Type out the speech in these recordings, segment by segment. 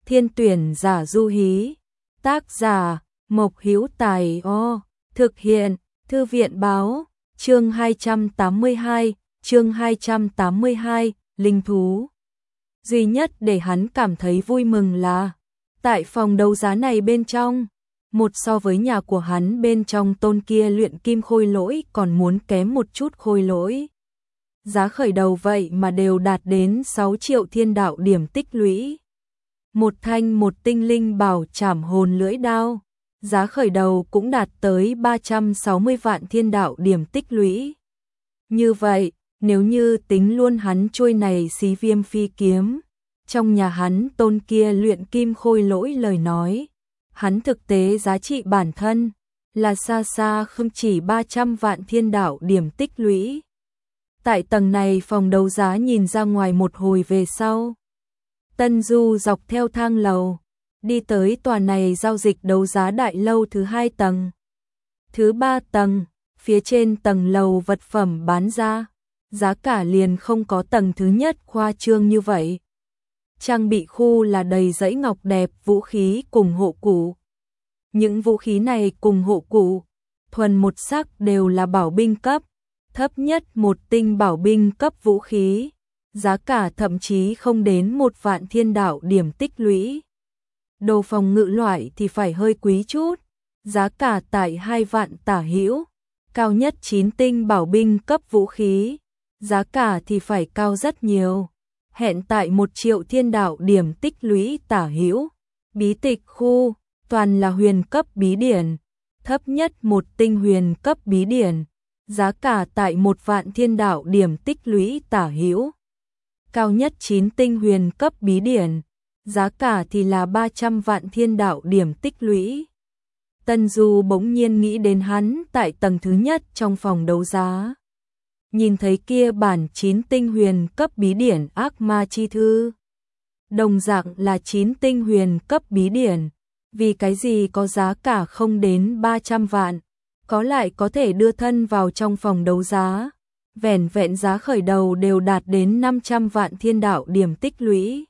Thiên tuyển giả du hí. Tác giả Mộc Hữu Tài. Thực hiện Thư viện báo. Chương 282, linh thú. Duy nhất để hắn cảm thấy vui mừng là tại phòng đấu giá này bên trong, một so với nhà của hắn bên trong tôn kia luyện kim khôi lỗi còn muốn kém một chút khôi lỗi. Giá khởi đầu vậy mà đều đạt đến 6 triệu thiên đạo điểm tích lũy. Một tinh linh bảo trảm hồn lưỡi đao, giá khởi đầu cũng đạt tới 360 vạn thiên đạo điểm tích lũy. Như vậy, nếu như tính luôn hắn chuôi này xí viêm phi kiếm, trong nhà hắn tôn kia luyện kim khôi lỗi lời nói, hắn thực tế giá trị bản thân là xa xa không chỉ 300 vạn thiên đạo điểm tích lũy. Tại tầng này phòng đấu giá nhìn ra ngoài một hồi về sau, Tân Du dọc theo thang lầu, đi tới tòa này giao dịch đấu giá đại lâu thứ 2 tầng. Thứ 3 tầng, phía trên tầng lầu vật phẩm bán ra, giá cả liền không có tầng thứ nhất khoa trương như vậy. Trang bị khu là đầy dãy ngọc đẹp vũ khí cùng hộ cụ. Những vũ khí này cùng hộ cụ, thuần một sắc đều là bảo binh cấp, thấp nhất một tinh bảo binh cấp vũ khí, giá cả thậm chí không đến 1 vạn thiên đạo điểm tích lũy. Đồ phòng ngự loại thì phải hơi quý chút, giá cả tại 2 vạn tả hữu, cao nhất 9 tinh bảo binh cấp vũ khí, giá cả thì phải cao rất nhiều, hẹn tại 1 triệu thiên đạo điểm tích lũy tả hữu. Bí tịch khu, toàn là huyền cấp bí điển, thấp nhất 1 tinh huyền cấp bí điển, giá cả tại 1 vạn thiên đạo điểm tích lũy tả hữu. Cao nhất 9 tinh huyền cấp bí điển, giá cả thì là 300 vạn thiên đạo điểm tích lũy. Tân Du bỗng nhiên nghĩ đến hắn tại tầng thứ nhất trong phòng đấu giá. Nhìn thấy kia bản 9 tinh huyền cấp bí điển ác ma chi thư. Đồng dạng là 9 tinh huyền cấp bí điển, vì cái gì có giá cả không đến 300 vạn, có lại có thể đưa thân vào trong phòng đấu giá. Vẻn vẹn giá khởi đầu đều đạt đến 500 vạn thiên đạo điểm tích lũy.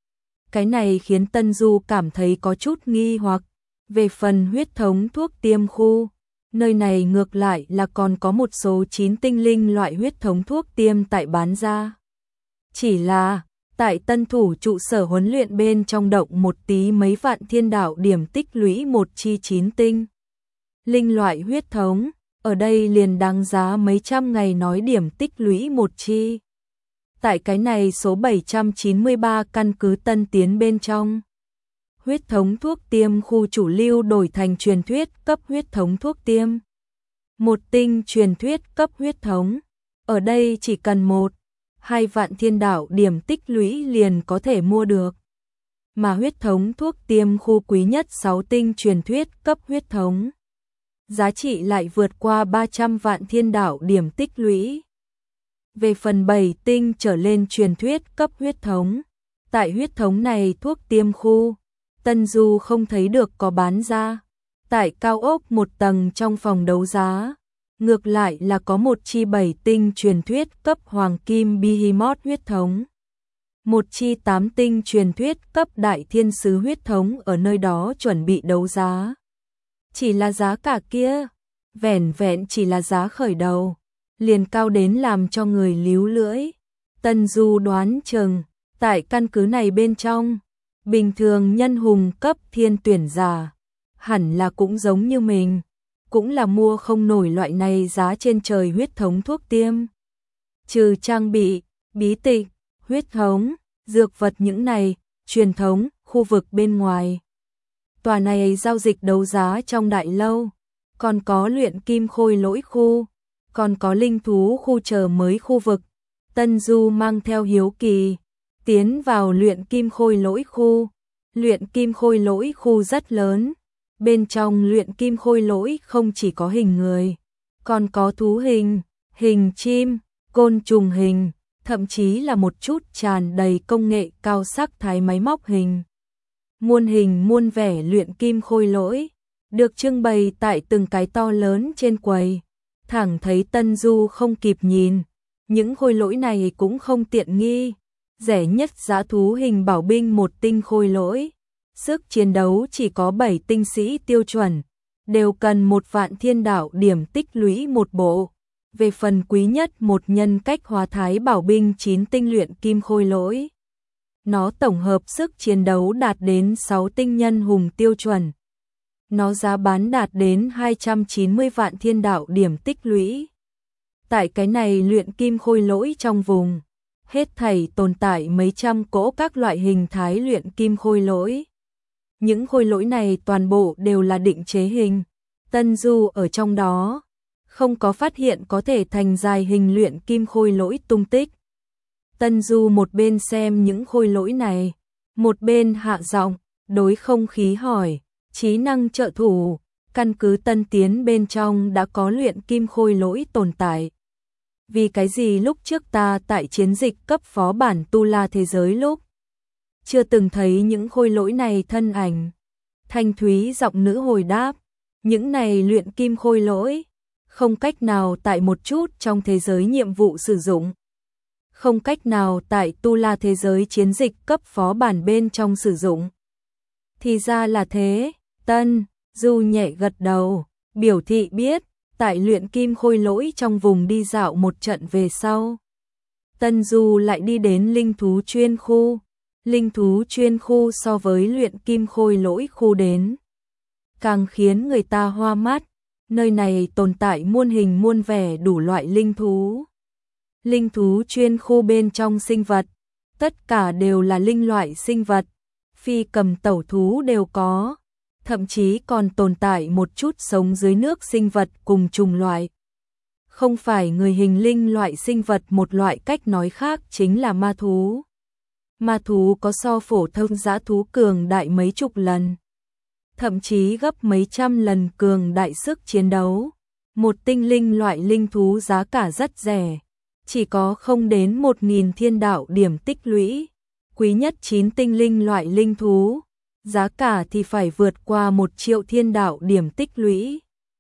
Cái này khiến Tân Du cảm thấy có chút nghi hoặc. Về phần huyết thống thuốc tiêm khu, nơi này ngược lại là còn có một số 9 tinh linh loại huyết thống thuốc tiêm tại bán ra. Chỉ là, tại tân thủ trụ sở huấn luyện bên trong động một tí mấy vạn thiên đạo điểm tích lũy một chi 9 tinh linh loại huyết thống, ở đây liền đáng giá mấy trăm ngày nói điểm tích lũy một chi. Tại cái này số 793 căn cứ Tân Tiến bên trong, huyết thống thuốc tiêm khu chủ lưu đổi thành truyền thuyết cấp huyết thống thuốc tiêm. Một tinh truyền thuyết cấp huyết thống, ở đây chỉ cần 1-2 vạn thiên đạo điểm tích lũy liền có thể mua được. Mà huyết thống thuốc tiêm khu quý nhất 6 tinh truyền thuyết cấp huyết thống, giá trị lại vượt qua 300 vạn thiên đạo điểm tích lũy. Về phần 7 tinh trở lên truyền thuyết cấp huyết thống, tại huyết thống này thuốc tiêm khu, Tân Du không thấy được có bán ra. Tại cao ốc một tầng trong phòng đấu giá, ngược lại là có một chi 7 tinh truyền thuyết cấp hoàng kim Behemoth huyết thống. Một chi 8 tinh truyền thuyết cấp đại thiên sứ huyết thống ở nơi đó chuẩn bị đấu giá. Chỉ là giá cả kia, vẻn vẹn chỉ là giá khởi đầu, liền cao đến làm cho người líu lưỡi. Tân Du đoán chừng, tại căn cứ này bên trong, bình thường nhân hùng cấp thiên tuyển giả, hẳn là cũng giống như mình, cũng là mua không nổi loại này giá trên trời huyết thống thuốc tiêm. Trừ trang bị, bí tịch, huyết thống, dược vật những này, truyền thống, khu vực bên ngoài. Tòa này giao dịch đấu giá trong đại lâu, còn có luyện kim khôi lỗi khu, còn có linh thú khu chờ mới khu vực. Tân Du mang theo hiếu kỳ, tiến vào luyện kim khôi lỗi khu. Luyện kim khôi lỗi khu rất lớn, bên trong luyện kim khôi lỗi không chỉ có hình người, còn có thú hình, hình chim, côn trùng hình, thậm chí là một chút tràn đầy công nghệ cao sắc thái máy móc hình. Muôn hình muôn vẻ luyện kim khôi lỗi, được trưng bày tại từng cái to lớn trên quầy. Thẳng thấy Tân Du không kịp nhìn, những khôi lỗi này cũng không tiện nghi. Rẻ nhất giá thú hình bảo binh một tinh khôi lỗi, sức chiến đấu chỉ có 7 tinh sĩ tiêu chuẩn, đều cần 1 vạn thiên đạo điểm tích lũy một bộ. Về phần quý nhất một nhân cách hóa thái bảo binh 9 tinh luyện kim khôi lỗi. Nó tổng hợp sức chiến đấu đạt đến 6 tinh nhân hùng tiêu chuẩn. Nó giá bán đạt đến 290 vạn thiên đạo điểm tích lũy. Tại cái này luyện kim khôi lỗi trong vùng, hết thảy tồn tại mấy trăm cỗ các loại hình thái luyện kim khôi lỗi. Những khôi lỗi này toàn bộ đều là định chế hình. Tân Du ở trong đó, không có phát hiện có thể thành dài hình luyện kim khôi lỗi tung tích. Tân Du một bên xem những khôi lỗi này, một bên hạ giọng, đối không khí hỏi, trí năng trợ thủ, căn cứ tân tiến bên trong đã có luyện kim khôi lỗi tồn tại. Vì cái gì lúc trước ta tại chiến dịch cấp phó bản Tu La thế giới lúc chưa từng thấy những khôi lỗi này thân ảnh? Thanh thúy giọng nữ hồi đáp, những này luyện kim khôi lỗi, không cách nào tại một chút trong thế giới nhiệm vụ sử dụng. Không cách nào tại Tu La thế giới chiến dịch cấp phó bản bên trong sử dụng. Thì ra là thế, Tân Du nhẹ gật đầu, biểu thị biết, tại luyện kim khôi lỗi trong vùng đi dạo một trận về sau. Tân Du lại đi đến linh thú chuyên khu. Linh thú chuyên khu so với luyện kim khôi lỗi khu đến càng khiến người ta hoa mắt, nơi này tồn tại muôn hình muôn vẻ đủ loại linh thú. Linh thú chuyên khu bên trong sinh vật, tất cả đều là linh loại sinh vật, phi cầm tẩu thú đều có, thậm chí còn tồn tại một chút sống dưới nước sinh vật cùng chủng loại. Không phải người hình linh loại sinh vật, một loại cách nói khác chính là ma thú. Ma thú có so phổ thông dã thú cường đại mấy chục lần, thậm chí gấp mấy trăm lần cường đại sức chiến đấu. Một tinh linh loại linh thú giá cả rất rẻ, chỉ có không đến 1.000 thiên đạo điểm tích lũy. Quý nhất 9 tinh linh loại linh thú, giá cả thì phải vượt qua 1 triệu thiên đạo điểm tích lũy.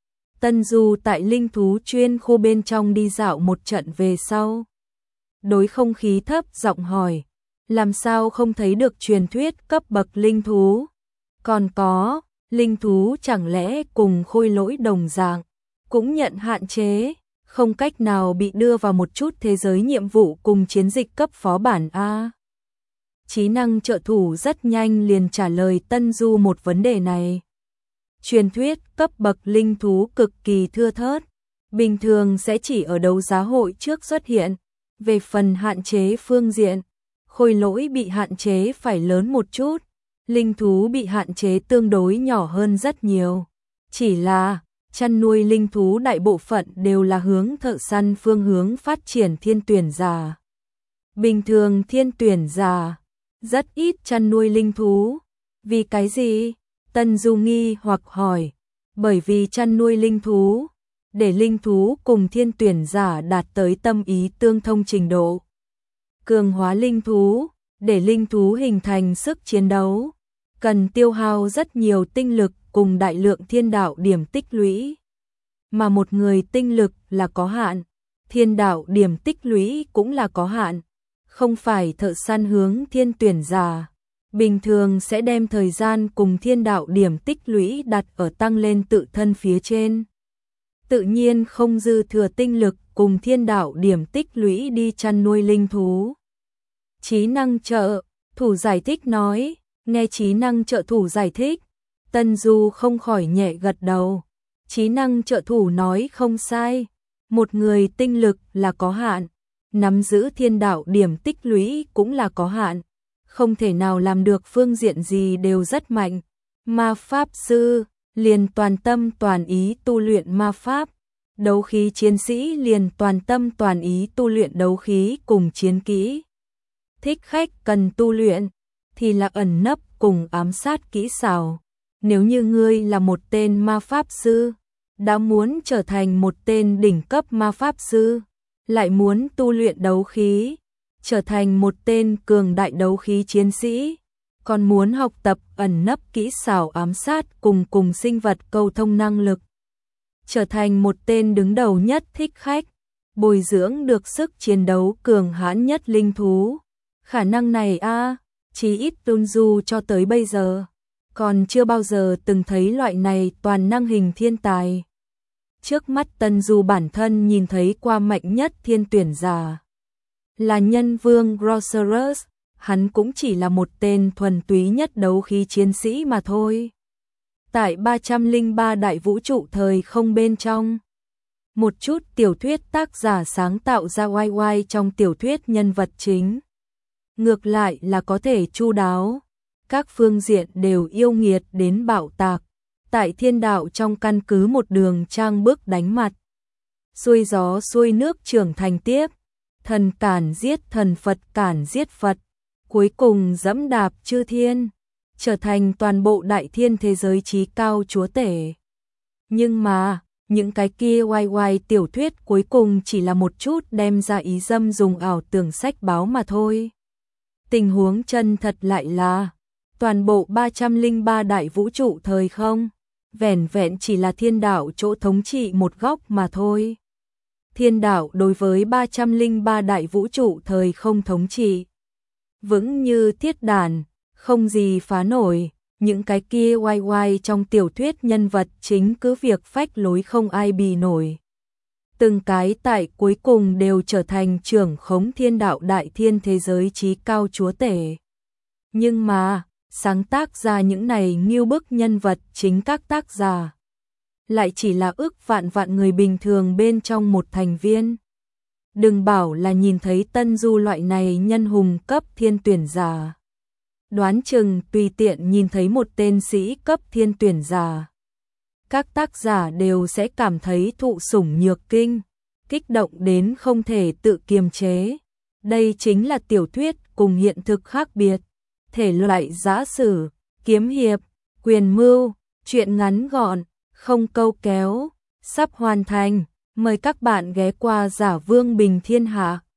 Tân Du tại linh thú chuyên khu bên trong đi dạo một trận về sau, đối không khí thấp giọng hỏi, làm sao không thấy được truyền thuyết cấp bậc linh thú? Còn có, linh thú chẳng lẽ cùng khôi lỗi đồng dạng, cũng nhận hạn chế, không cách nào bị đưa vào một chút thế giới nhiệm vụ cùng chiến dịch cấp phó bản A? Trí năng trợ thủ rất nhanh liền trả lời Tân Du một vấn đề này. Truyền thuyết cấp bậc linh thú cực kỳ thưa thớt, bình thường sẽ chỉ ở đấu giá hội trước xuất hiện. Về phần hạn chế phương diện, khôi lỗi bị hạn chế phải lớn một chút, linh thú bị hạn chế tương đối nhỏ hơn rất nhiều. Chỉ là, chăn nuôi linh thú đại bộ phận đều là hướng thợ săn phương hướng phát triển thiên tuyển giả. Bình thường thiên tuyển giả rất ít chăn nuôi linh thú. Vì cái gì? Tân Du nghi hoặc hỏi. Bởi vì chăn nuôi linh thú, để linh thú cùng thiên tuyển giả đạt tới tâm ý tương thông trình độ. Cường hóa linh thú, để linh thú hình thành sức chiến đấu, cần tiêu hao rất nhiều tinh lực cùng đại lượng thiên đạo điểm tích lũy. Mà một người tinh lực là có hạn, thiên đạo điểm tích lũy cũng là có hạn. Không phải thợ săn hướng thiên tuyển giả, bình thường sẽ đem thời gian cùng thiên đạo điểm tích lũy đặt ở tăng lên tự thân phía trên. Tự nhiên không dư thừa tinh lực cùng thiên đạo điểm tích lũy đi chăn nuôi linh thú. Trí năng trợ thủ giải thích nói, nghe trí năng trợ thủ giải thích, Tân Du không khỏi nhẹ gật đầu. Trí năng trợ thủ nói không sai, một người tinh lực là có hạn, nắm giữ thiên đạo điểm tích lũy cũng là có hạn, không thể nào làm được phương diện gì đều rất mạnh. Ma pháp sư liền toàn tâm toàn ý tu luyện ma pháp, đấu khí chiến sĩ liền toàn tâm toàn ý tu luyện đấu khí cùng chiến kỹ. Thích khách cần tu luyện thì là ẩn nấp cùng ám sát kỹ xảo. Nếu như ngươi là một tên ma pháp sư, đã muốn trở thành một tên đỉnh cấp ma pháp sư, lại muốn tu luyện đấu khí, trở thành một tên cường đại đấu khí chiến sĩ, còn muốn học tập ẩn nấp kỹ xảo ám sát cùng sinh vật cầu thông năng lực, trở thành một tên đứng đầu nhất thích khách, bồi dưỡng được sức chiến đấu cường hãn nhất linh thú. Khả năng này chí ít Tân Du cho tới bây giờ còn chưa bao giờ từng thấy loại này toàn năng hình thiên tài. Trước mắt Tân Du bản thân nhìn thấy qua mạnh nhất thiên tuyển giả là nhân vương Rocerus, hắn cũng chỉ là một tên thuần túy nhất đấu khí chiến sĩ mà thôi. Tại 303 đại vũ trụ thời không bên trong, một chút tiểu thuyết tác giả sáng tạo ra YY trong tiểu thuyết nhân vật chính. Ngược lại là có thể chu đáo, các phương diện đều yêu nghiệt đến bạo tạc. Tại thiên đạo trong căn cứ một đường trang bước đánh mặt. Xuôi gió xuôi nước trưởng thành tiếp, thần cản giết thần Phật cản giết Phật, cuối cùng dẫm đạp chư thiên, trở thành toàn bộ đại thiên thế giới chí cao chúa tể. Nhưng mà, những cái kia YY tiểu thuyết cuối cùng chỉ là một chút đem ra ý dâm dùng ảo tưởng sách báo mà thôi. Tình huống chân thật lại là, toàn bộ 303 đại vũ trụ thời không, vẻn vẹn chỉ là thiên đạo chỗ thống trị một góc mà thôi. Thiên đạo đối với 303 đại vũ trụ thời không thống trị, vững như thiết đàn, không gì phá nổi, những cái kia YY trong tiểu thuyết nhân vật chính cứ việc phách lối không ai bì nổi. Từng cái tại cuối cùng đều trở thành trưởng khống thiên đạo đại thiên thế giới chí cao chúa tể. Nhưng mà, sáng tác ra những này nghiêu bức nhân vật chính các tác giả lại chỉ là ước vạn vạn người bình thường bên trong một thành viên. Đừng bảo là nhìn thấy Tân Du loại này nhân hùng cấp thiên tuyển giả. Đoán chừng tùy tiện nhìn thấy một tên sĩ cấp thiên tuyển giả, các tác giả đều sẽ cảm thấy thụ sủng nhược kinh, kích động đến không thể tự kiềm chế. Đây chính là tiểu thuyết cùng hiện thực khác biệt. Thể loại giã sử, kiếm hiệp, quyền mưu, truyện ngắn gọn, không câu kéo, sắp hoàn thành. Mời các bạn ghé qua Giả Vương Bình Thiên Hạ.